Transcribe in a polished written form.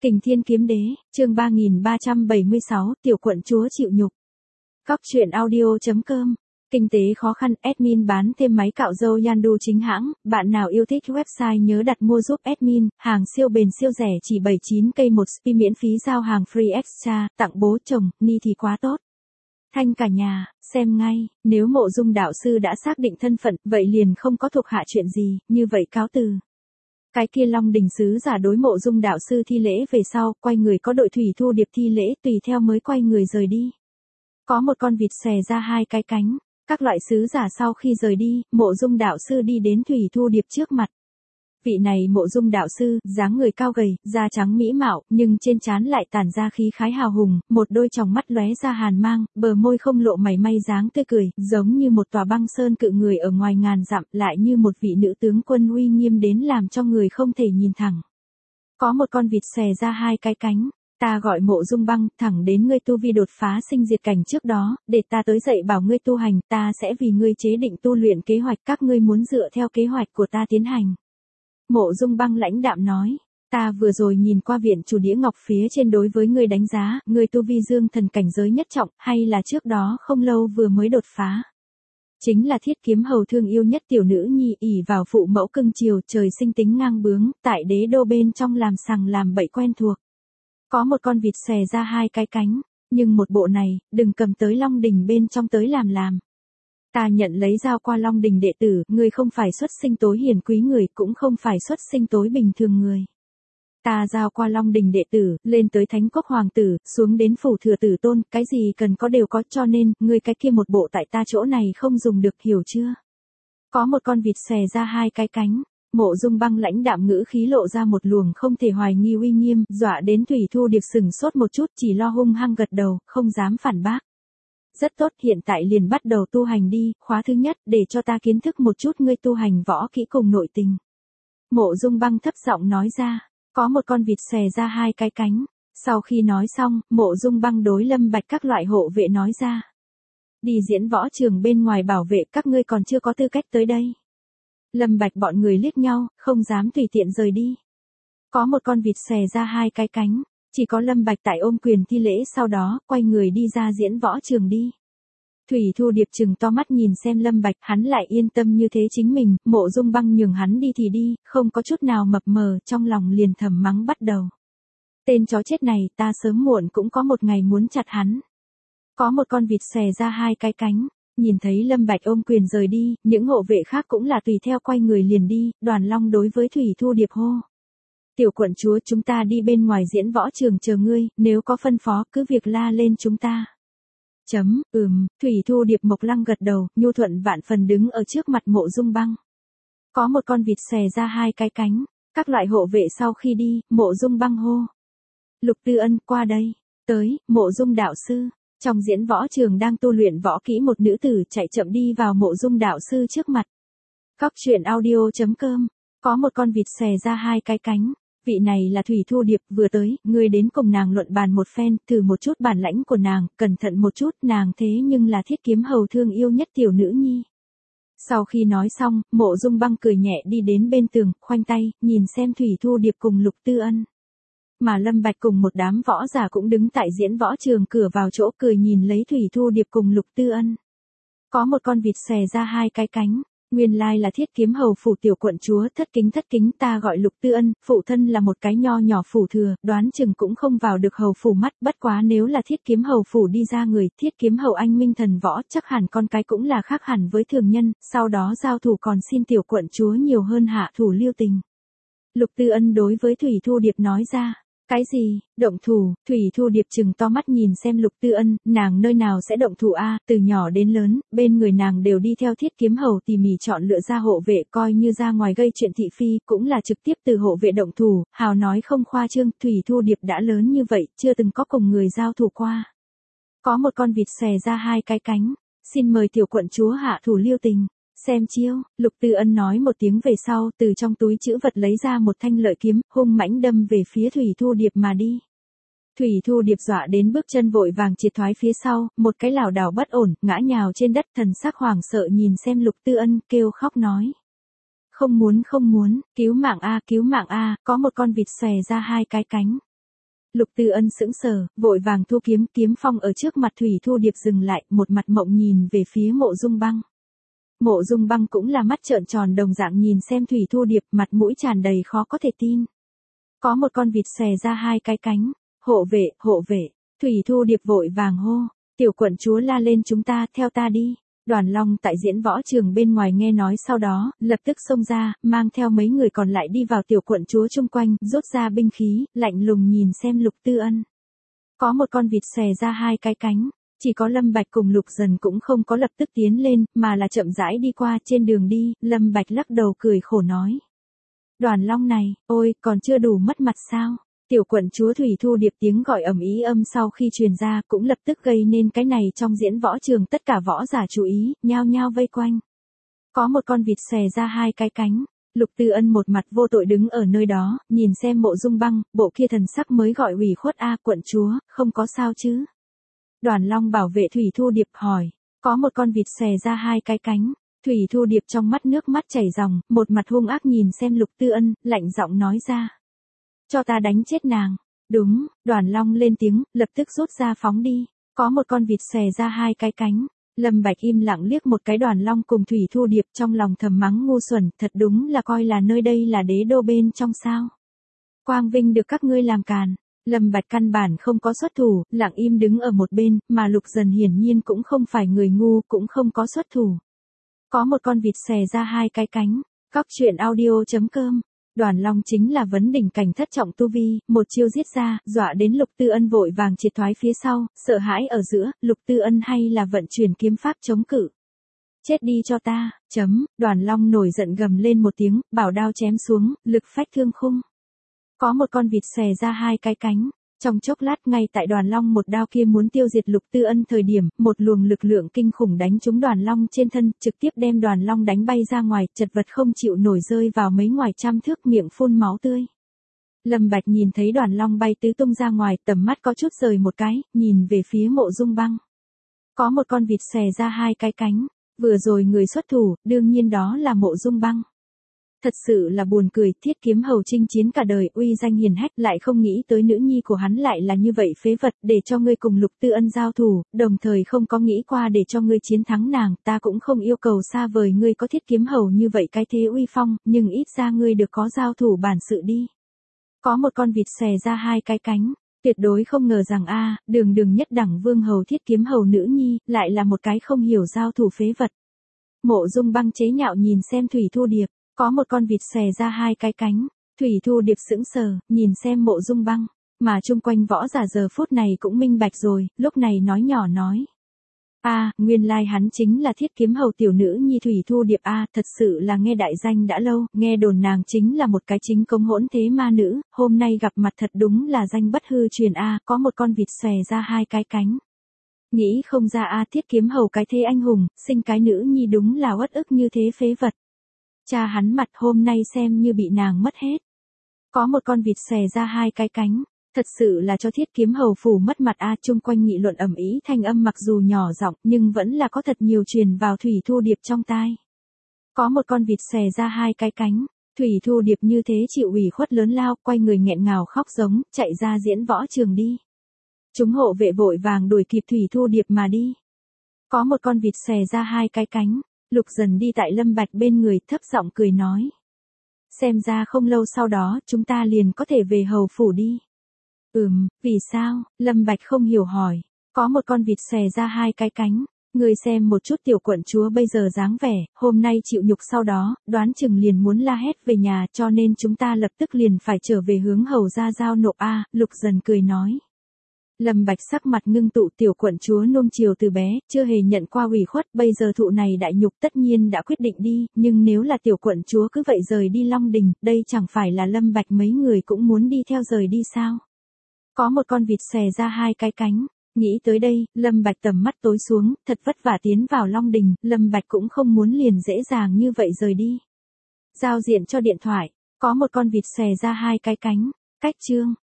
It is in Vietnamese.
Kình Thiên Kiếm Đế, chương 3376, tiểu quận chúa chịu nhục. Góc truyện audio.com. Kinh tế khó khăn, admin bán thêm máy cạo râu Yandu chính hãng, bạn nào yêu thích website nhớ đặt mua giúp admin, hàng siêu bền siêu rẻ chỉ 79k một spi miễn phí giao hàng free extra, tặng bố chồng, ni thì quá tốt. Thanh cả nhà, xem ngay, nếu Mộ Dung đạo sư đã xác định thân phận, vậy liền không có thuộc hạ chuyện gì, như vậy cáo từ. Cái kia Long Đình sứ giả đối Mộ Dung đạo sư thi lễ về sau, quay người có đội thủy thu điệp thi lễ tùy theo mới quay người rời đi. Có một con vịt xòe ra hai cái cánh, các loại sứ giả sau khi rời đi, Mộ Dung đạo sư đi đến thủy thu điệp trước mặt. Vị này Mộ Dung đạo sư, dáng người cao gầy, da trắng mỹ mạo, nhưng trên trán lại tản ra khí khái hào hùng, một đôi tròng mắt lóe ra hàn mang, bờ môi không lộ mảy may dáng tươi cười, giống như một tòa băng sơn cự người ở ngoài ngàn dặm, lại như một vị nữ tướng quân uy nghiêm đến làm cho người không thể nhìn thẳng. Có một con vịt xòe ra hai cái cánh, ta gọi Mộ Dung Băng, thẳng đến ngươi tu vi đột phá sinh diệt cảnh trước đó, để ta tới dạy bảo ngươi tu hành, ta sẽ vì ngươi chế định tu luyện kế hoạch, các ngươi muốn dựa theo kế hoạch của ta tiến hành. Mộ Dung Băng lãnh đạm nói, ta vừa rồi nhìn qua viện chủ đĩa ngọc phía trên đối với ngươi đánh giá, ngươi tu vi dương thần cảnh giới nhất trọng, hay là trước đó không lâu vừa mới đột phá. Chính là Thiết Kiếm hầu thương yêu nhất tiểu nữ nhi, ỷ vào phụ mẫu cưng chiều, trời sinh tính ngang bướng, tại đế đô bên trong làm sằng làm bậy quen thuộc. Có một con vịt xòe ra hai cái cánh, nhưng một bộ này, đừng cầm tới Long Đình bên trong tới làm. Ta nhận lấy giao qua Long Đình đệ tử, ngươi không phải xuất sinh tối hiền quý người, cũng không phải xuất sinh tối bình thường người. Ta giao qua Long Đình đệ tử, lên tới Thánh Quốc hoàng tử, xuống đến phủ thừa tử tôn, cái gì cần có đều có, cho nên, ngươi cái kia một bộ tại ta chỗ này không dùng được, hiểu chưa? Có một con vịt xòe ra hai cái cánh, Mộ Dung Băng lãnh đạm ngữ khí lộ ra một luồng không thể hoài nghi uy nghiêm, dọa đến thủy thu điệp sừng sốt một chút, chỉ lo hung hăng gật đầu, không dám phản bác. Rất tốt, hiện tại liền bắt đầu tu hành đi, khóa thứ nhất, để cho ta kiến thức một chút ngươi tu hành võ kỹ cùng nội tình. Mộ Dung Băng thấp giọng nói ra, có một con vịt xòe ra hai cái cánh. Sau khi nói xong, Mộ Dung Băng đối Lâm Bạch các loại hộ vệ nói ra. Đi diễn võ trường bên ngoài bảo vệ, các ngươi còn chưa có tư cách tới đây. Lâm Bạch bọn người liếc nhau, không dám tùy tiện rời đi. Có một con vịt xòe ra hai cái cánh. Chỉ có Lâm Bạch tại ôm quyền thi lễ, sau đó, quay người đi ra diễn võ trường đi. Thủy Thu Điệp trừng to mắt nhìn xem Lâm Bạch, hắn lại yên tâm như thế chính mình, Mộ Dung Băng nhường hắn đi thì đi, không có chút nào mập mờ, trong lòng liền thầm mắng bắt đầu. Tên chó chết này, ta sớm muộn cũng có một ngày muốn chặt hắn. Có một con vịt xòe ra hai cái cánh, nhìn thấy Lâm Bạch ôm quyền rời đi, những hộ vệ khác cũng là tùy theo quay người liền đi, Đoàn Long đối với Thủy Thu Điệp hô. Tiểu quận chúa, chúng ta đi bên ngoài diễn võ trường chờ ngươi, nếu có phân phó cứ việc la lên chúng ta. Thủy Thu Điệp Mộc Lăng gật đầu, nhu thuận vạn phần đứng ở trước mặt Mộ Dung Băng. Có một con vịt xòe ra hai cái cánh, các loại hộ vệ sau khi đi, Mộ Dung Băng hô. Lục Tư Ân, qua đây, tới, Mộ Dung đạo sư. Trong diễn võ trường đang tu luyện võ kỹ một nữ tử chạy chậm đi vào Mộ Dung đạo sư trước mặt. Góc truyện audio.com, có một con vịt xòe ra hai cái cánh. Vị này là Thủy Thu Điệp, vừa tới, ngươi đến cùng nàng luận bàn một phen, thử một chút bản lãnh của nàng, cẩn thận một chút, nàng thế nhưng là Thiết Kiếm hầu thương yêu nhất tiểu nữ nhi. Sau khi nói xong, Mộ Dung Băng cười nhẹ đi đến bên tường, khoanh tay, nhìn xem Thủy Thu Điệp cùng Lục Tư Ân. Mà Lâm Bạch cùng một đám võ giả cũng đứng tại diễn võ trường cửa vào chỗ cười nhìn lấy Thủy Thu Điệp cùng Lục Tư Ân. Có một con vịt xòe ra hai cái cánh. Nguyên lai là Thiết Kiếm hầu phủ tiểu quận chúa, thất kính, ta gọi Lục Tư Ân, phụ thân là một cái nho nhỏ phủ thừa, đoán chừng cũng không vào được hầu phủ mắt, bất quá nếu là Thiết Kiếm hầu phủ đi ra người, Thiết Kiếm hầu anh minh thần võ, chắc hẳn con cái cũng là khác hẳn với thường nhân, sau đó giao thủ còn xin tiểu quận chúa nhiều hơn hạ thủ lưu tình. Lục Tư Ân đối với Thủy Thu Điệp nói ra. Cái gì, động thủ, Thủy Thu Điệp trừng to mắt nhìn xem Lục Tư Ân, nàng nơi nào sẽ động thủ a, từ nhỏ đến lớn, bên người nàng đều đi theo Thiết Kiếm hầu tỉ mỉ chọn lựa ra hộ vệ, coi như ra ngoài gây chuyện thị phi, cũng là trực tiếp từ hộ vệ động thủ, hào nói không khoa trương, Thủy Thu Điệp đã lớn như vậy, chưa từng có cùng người giao thủ qua. Có một con vịt xòe ra hai cái cánh, xin mời tiểu quận chúa hạ thủ lưu tình. Xem chiêu, Lục Tư Ân nói một tiếng về sau, từ trong túi trữ vật lấy ra một thanh lợi kiếm, hung mãnh đâm về phía Thủy Thu Điệp mà đi. Thủy Thu Điệp dọa đến bước chân vội vàng triệt thoái phía sau, một cái lảo đảo bất ổn, ngã nhào trên đất, thần sắc hoảng sợ nhìn xem Lục Tư Ân, kêu khóc nói. Không muốn, cứu mạng a, có một con vịt xòe ra hai cái cánh. Lục Tư Ân sững sờ, vội vàng thu kiếm, kiếm phong ở trước mặt Thủy Thu Điệp dừng lại, một mặt mộng nhìn về phía Mộ Dung Băng. Mộ Dung Băng cũng là mắt trợn tròn đồng dạng nhìn xem Thủy Thu Điệp, mặt mũi tràn đầy khó có thể tin. Có một con vịt xòe ra hai cái cánh, hộ vệ, hộ vệ. Thủy Thu Điệp vội vàng hô, tiểu quận chúa la lên chúng ta, theo ta đi. Đoàn Long tại diễn võ trường bên ngoài nghe nói sau đó, lập tức xông ra, mang theo mấy người còn lại đi vào tiểu quận chúa chung quanh, rút ra binh khí, lạnh lùng nhìn xem Lục Tư Ân. Có một con vịt xòe ra hai cái cánh, chỉ có Lâm Bạch cùng Lục Dần cũng không có lập tức tiến lên, mà là chậm rãi đi qua. Trên đường đi, Lâm Bạch lắc đầu cười khổ nói. Đoàn Long này, ôi, còn chưa đủ mất mặt sao? Tiểu quận chúa Thủy Thu Điệp tiếng gọi ầm ý âm sau khi truyền ra cũng lập tức gây nên cái này trong diễn võ trường tất cả võ giả chú ý, nhao nhao vây quanh. Có một con vịt xòe ra hai cái cánh, Lục Tư Ân một mặt vô tội đứng ở nơi đó, nhìn xem Mộ Dung Băng, bộ kia thần sắc mới gọi ủy khuất a quận chúa, không có sao chứ? Đoàn Long bảo vệ Thủy Thu Điệp hỏi, có một con vịt xòe ra hai cái cánh. Thủy Thu Điệp trong mắt nước mắt chảy ròng, một mặt hung ác nhìn xem Lục Tư Ân, lạnh giọng nói ra. Cho ta đánh chết nàng. Đúng, Đoàn Long lên tiếng, lập tức rút ra phóng đi. Có một con vịt xòe ra hai cái cánh. Lâm Bạch im lặng liếc một cái Đoàn Long cùng Thủy Thu Điệp trong lòng thầm mắng ngu xuẩn, thật đúng là coi là nơi đây là đế đô bên trong sao. Quang vinh được các ngươi làm càn. Lâm Bạch căn bản không có xuất thủ, lặng im đứng ở một bên, mà Lục Dần hiển nhiên cũng không phải người ngu, cũng không có xuất thủ. Có một con vịt xòe ra hai cái cánh. Các truyện audio.com. Đoàn Long chính là vấn đỉnh cảnh thất trọng tu vi, một chiêu giết ra, dọa đến Lục Tư Ân vội vàng triệt thoái phía sau, sợ hãi ở giữa, Lục Tư Ân hay là vận chuyển kiếm pháp chống cự. Chết đi cho ta, Đoàn Long nổi giận gầm lên một tiếng, bảo đao chém xuống, lực phách thương khung. Có một con vịt xòe ra hai cái cánh. Trong chốc lát ngay tại Đoàn Long một đao kia muốn tiêu diệt Lục Tư Ân thời điểm, một luồng lực lượng kinh khủng đánh trúng Đoàn Long trên thân, trực tiếp đem Đoàn Long đánh bay ra ngoài, chật vật không chịu nổi rơi vào mấy ngoài trăm thước, miệng phun máu tươi. Lâm Bạch nhìn thấy Đoàn Long bay tứ tung ra ngoài, tầm mắt có chút rời một cái, nhìn về phía Mộ Dung Băng. Có một con vịt xòe ra hai cái cánh, vừa rồi người xuất thủ, đương nhiên đó là Mộ Dung Băng. Thật sự là buồn cười, Thiết Kiếm Hầu chinh chiến cả đời, uy danh hiển hách, lại không nghĩ tới nữ nhi của hắn lại là như vậy phế vật, để cho ngươi cùng Lục Tư Ân giao thủ, đồng thời không có nghĩ qua để cho ngươi chiến thắng nàng, ta cũng không yêu cầu xa vời ngươi có Thiết Kiếm Hầu như vậy cái thế uy phong, nhưng ít ra ngươi được có giao thủ bản sự đi. Có một con vịt xòe ra hai cái cánh, tuyệt đối không ngờ rằng đường đường nhất đẳng vương hầu Thiết Kiếm Hầu nữ nhi, lại là một cái không hiểu giao thủ phế vật. Mộ Dung Băng chế nhạo nhìn xem Thủy Thu Điệp. Có một con vịt xòe ra hai cái cánh, Thủy Thu Điệp sững sờ, nhìn xem Mộ Dung Băng, mà chung quanh võ giả giờ phút này cũng minh bạch rồi, lúc này nói nhỏ nói. Nguyên lai hắn chính là Thiết Kiếm Hầu tiểu nữ nhi Thủy Thu Điệp thật sự là nghe đại danh đã lâu, nghe đồn nàng chính là một cái chính công hỗn thế ma nữ, hôm nay gặp mặt thật đúng là danh bất hư truyền có một con vịt xòe ra hai cái cánh. Nghĩ không ra Thiết Kiếm Hầu cái thế anh hùng, sinh cái nữ nhi đúng là uất ức như thế phế vật. Cha hắn mặt hôm nay xem như bị nàng mất hết. Có một con vịt xòe ra hai cái cánh, thật sự là cho Thiết Kiếm Hầu phủ mất mặt chung quanh nghị luận ầm ĩ, thanh âm mặc dù nhỏ giọng nhưng vẫn là có thật nhiều truyền vào Thủy Thu Điệp trong tai. Có một con vịt xòe ra hai cái cánh, Thủy Thu Điệp như thế chịu ủy khuất lớn lao, quay người nghẹn ngào khóc giống, chạy ra diễn võ trường đi. Chúng hộ vệ vội vàng đuổi kịp Thủy Thu Điệp mà đi. Có một con vịt xòe ra hai cái cánh. Lục Dần đi tại Lâm Bạch bên người, thấp giọng cười nói. Xem ra không lâu sau đó, chúng ta liền có thể về hầu phủ đi. Vì sao? Lâm Bạch không hiểu hỏi. Có một con vịt xòe ra hai cái cánh. Người xem một chút tiểu quận chúa bây giờ dáng vẻ, hôm nay chịu nhục sau đó, đoán chừng liền muốn la hét về nhà, cho nên chúng ta lập tức liền phải trở về hướng hầu ra giao nộp Lục Dần cười nói. Lâm Bạch sắc mặt ngưng tụ, tiểu quận chúa nuông chiều từ bé, chưa hề nhận qua ủy khuất, bây giờ thụ này đại nhục tất nhiên đã quyết định đi, nhưng nếu là tiểu quận chúa cứ vậy rời đi Long Đình, đây chẳng phải là Lâm Bạch mấy người cũng muốn đi theo rời đi sao? Có một con vịt xòe ra hai cái cánh, nghĩ tới đây, Lâm Bạch tầm mắt tối xuống, thật vất vả tiến vào Long Đình, Lâm Bạch cũng không muốn liền dễ dàng như vậy rời đi. Giao diện cho điện thoại, có một con vịt xòe ra hai cái cánh, cách chương.